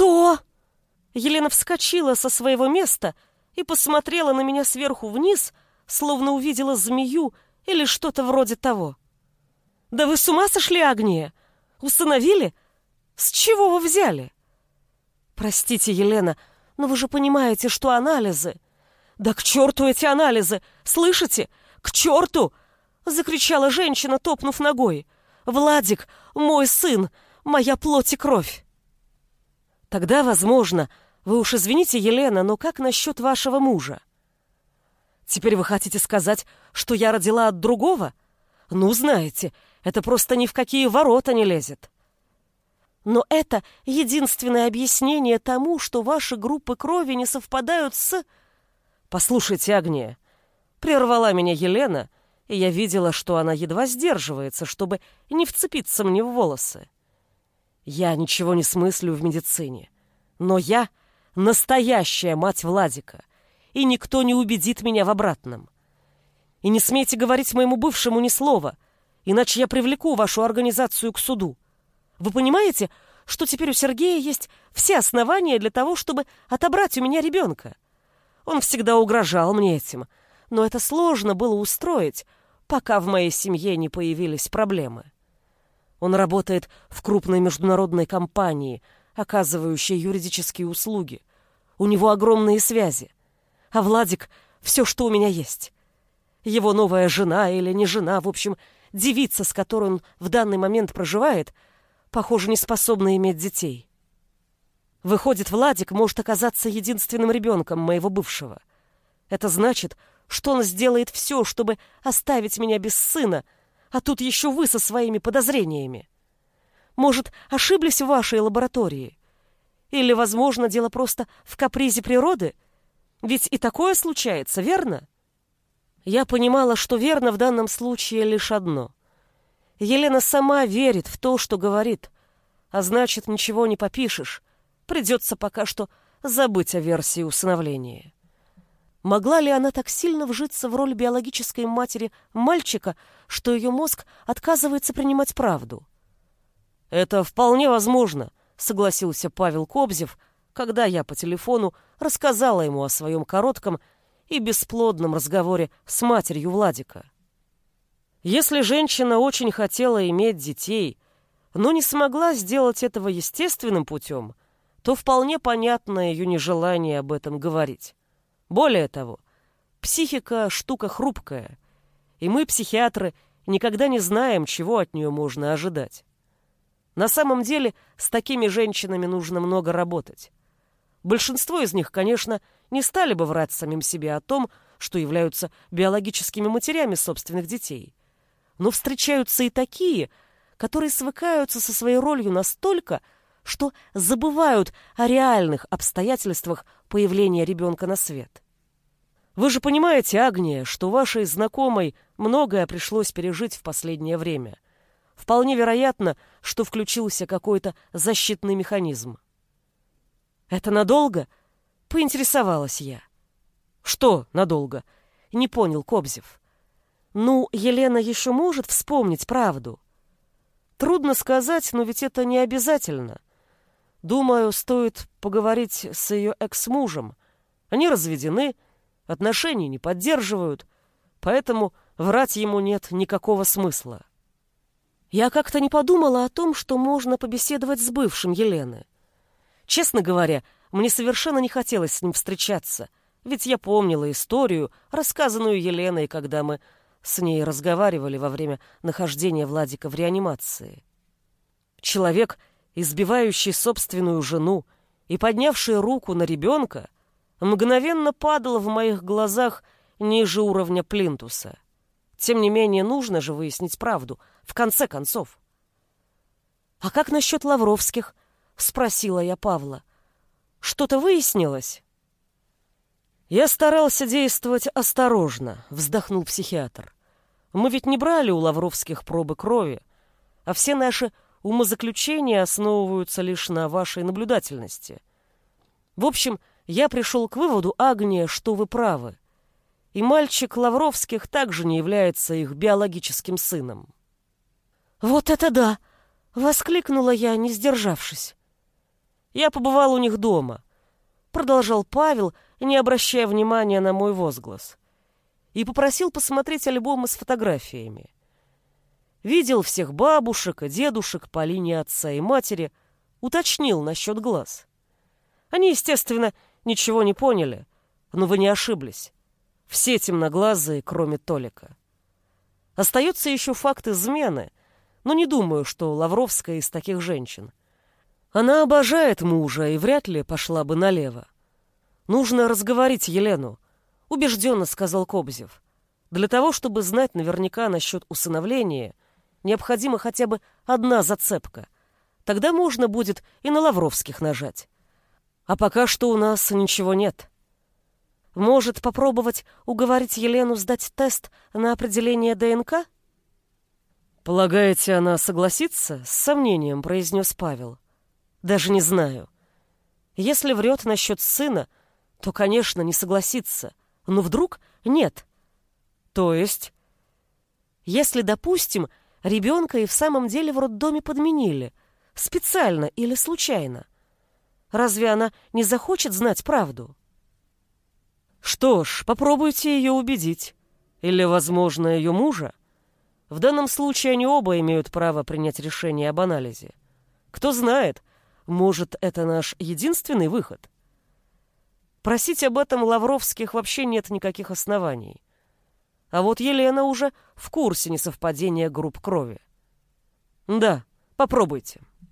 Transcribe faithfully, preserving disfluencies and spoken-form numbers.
«Что?» Елена вскочила со своего места и посмотрела на меня сверху вниз, словно увидела змею или что-то вроде того. «Да вы с ума сошли, Агния? Усыновили? С чего вы взяли?» «Простите, Елена, но вы же понимаете, что анализы...» «Да к черту эти анализы! Слышите? К черту!» — закричала женщина, топнув ногой. «Владик, мой сын, моя плоть и кровь!» «Тогда, возможно, вы уж извините, Елена, но как насчет вашего мужа? Теперь вы хотите сказать, что я родила от другого? Ну, знаете, это просто ни в какие ворота не лезет. Но это единственное объяснение тому, что ваши группы крови не совпадают с... Послушайте, Агния, прервала меня Елена, и я видела, что она едва сдерживается, чтобы не вцепиться мне в волосы. Я ничего не смыслю в медицине, но я настоящая мать Владика, и никто не убедит меня в обратном. И не смейте говорить моему бывшему ни слова, иначе я привлеку вашу организацию к суду. Вы понимаете, что теперь у Сергея есть все основания для того, чтобы отобрать у меня ребенка? Он всегда угрожал мне этим, но это сложно было устроить, пока в моей семье не появились проблемы. Он работает в крупной международной компании, оказывающей юридические услуги. У него огромные связи. А Владик — все, что у меня есть. Его новая жена или не жена, в общем, девица, с которой он в данный момент проживает, похоже, не способна иметь детей. Выходит, Владик может оказаться единственным ребенком моего бывшего. Это значит, что он сделает все, чтобы оставить меня без сына, а тут еще вы со своими подозрениями. Может, ошиблись в вашей лаборатории? Или, возможно, дело просто в капризе природы? Ведь и такое случается, верно? Я понимала, что верно в данном случае лишь одно. Елена сама верит в то, что говорит, а значит, ничего не попишешь. Придется пока что забыть о версии усыновления. Могла ли она так сильно вжиться в роль биологической матери мальчика, что ее мозг отказывается принимать правду? «Это вполне возможно», — согласился Павел Кобзев, когда я по телефону рассказала ему о своем коротком и бесплодном разговоре с матерью Владика. Если женщина очень хотела иметь детей, но не смогла сделать этого естественным путем, то вполне понятно ее нежелание об этом говорить. Более того, психика — штука хрупкая, и мы, психиатры, никогда не знаем, чего от нее можно ожидать. На самом деле, с такими женщинами нужно много работать. Большинство из них, конечно, не стали бы врать самим себе о том, что являются биологическими матерями собственных детей. Но встречаются и такие, которые свыкаются со своей ролью настолько, что забывают о реальных обстоятельствах появления ребенка на свет. Вы же понимаете, Агния, что вашей знакомой многое пришлось пережить в последнее время. Вполне вероятно, что включился какой-то защитный механизм. «Это надолго?» — поинтересовалась я. «Что надолго?» — не понял Кобзев. «Ну, Елена еще может вспомнить правду?» «Трудно сказать, но ведь это не обязательно. Думаю, стоит поговорить с ее экс-мужем. Они разведены, отношений не поддерживают, поэтому врать ему нет никакого смысла». Я как-то не подумала о том, что можно побеседовать с бывшим Елены. Честно говоря, мне совершенно не хотелось с ним встречаться, ведь я помнила историю, рассказанную Еленой, когда мы с ней разговаривали во время нахождения Владика в реанимации. Человек, избивающий собственную жену и поднявший руку на ребенка, мгновенно падал в моих глазах ниже уровня плинтуса. Тем не менее, нужно же выяснить правду, в конце концов. «А как насчет Лавровских?» — спросила я Павла. «Что-то выяснилось?» «Я старался действовать осторожно», — вздохнул психиатр. «Мы ведь не брали у Лавровских пробы крови, а все наши умозаключения основываются лишь на вашей наблюдательности. В общем, я пришел к выводу, Агния, что вы правы. И мальчик Лавровских также не является их биологическим сыном». «Вот это да!» — воскликнула я, не сдержавшись. Я побывал у них дома, продолжал Павел, не обращая внимания на мой возглас, и попросил посмотреть альбомы с фотографиями. Видел всех бабушек и дедушек по линии отца и матери, уточнил насчет глаз. Они, естественно, ничего не поняли, но вы не ошиблись. Все темноглазые, кроме Толика. Остается еще факт измены, но не думаю, что Лавровская из таких женщин. Она обожает мужа и вряд ли пошла бы налево. Нужно разговорить Елену, убежденно сказал Кобзев. Для того, чтобы знать наверняка насчет усыновления, необходима хотя бы одна зацепка. Тогда можно будет и на Лавровских нажать. А пока что у нас ничего нет. Может, попробовать уговорить Елену сдать тест на определение ДНК? Полагаете, она согласится? С сомнением произнес Павел. Даже не знаю. Если врет насчет сына, то, конечно, не согласится. Но вдруг нет. То есть, если, допустим, ребенка и в самом деле в роддоме подменили, специально или случайно, разве она не захочет знать правду? Что ж, попробуйте ее убедить. Или, возможно, ее мужа. В данном случае они оба имеют право принять решение об анализе. Кто знает, может, это наш единственный выход. Просить об этом Лавровских вообще нет никаких оснований. А вот Елена уже в курсе несовпадения групп крови. Да, попробуйте.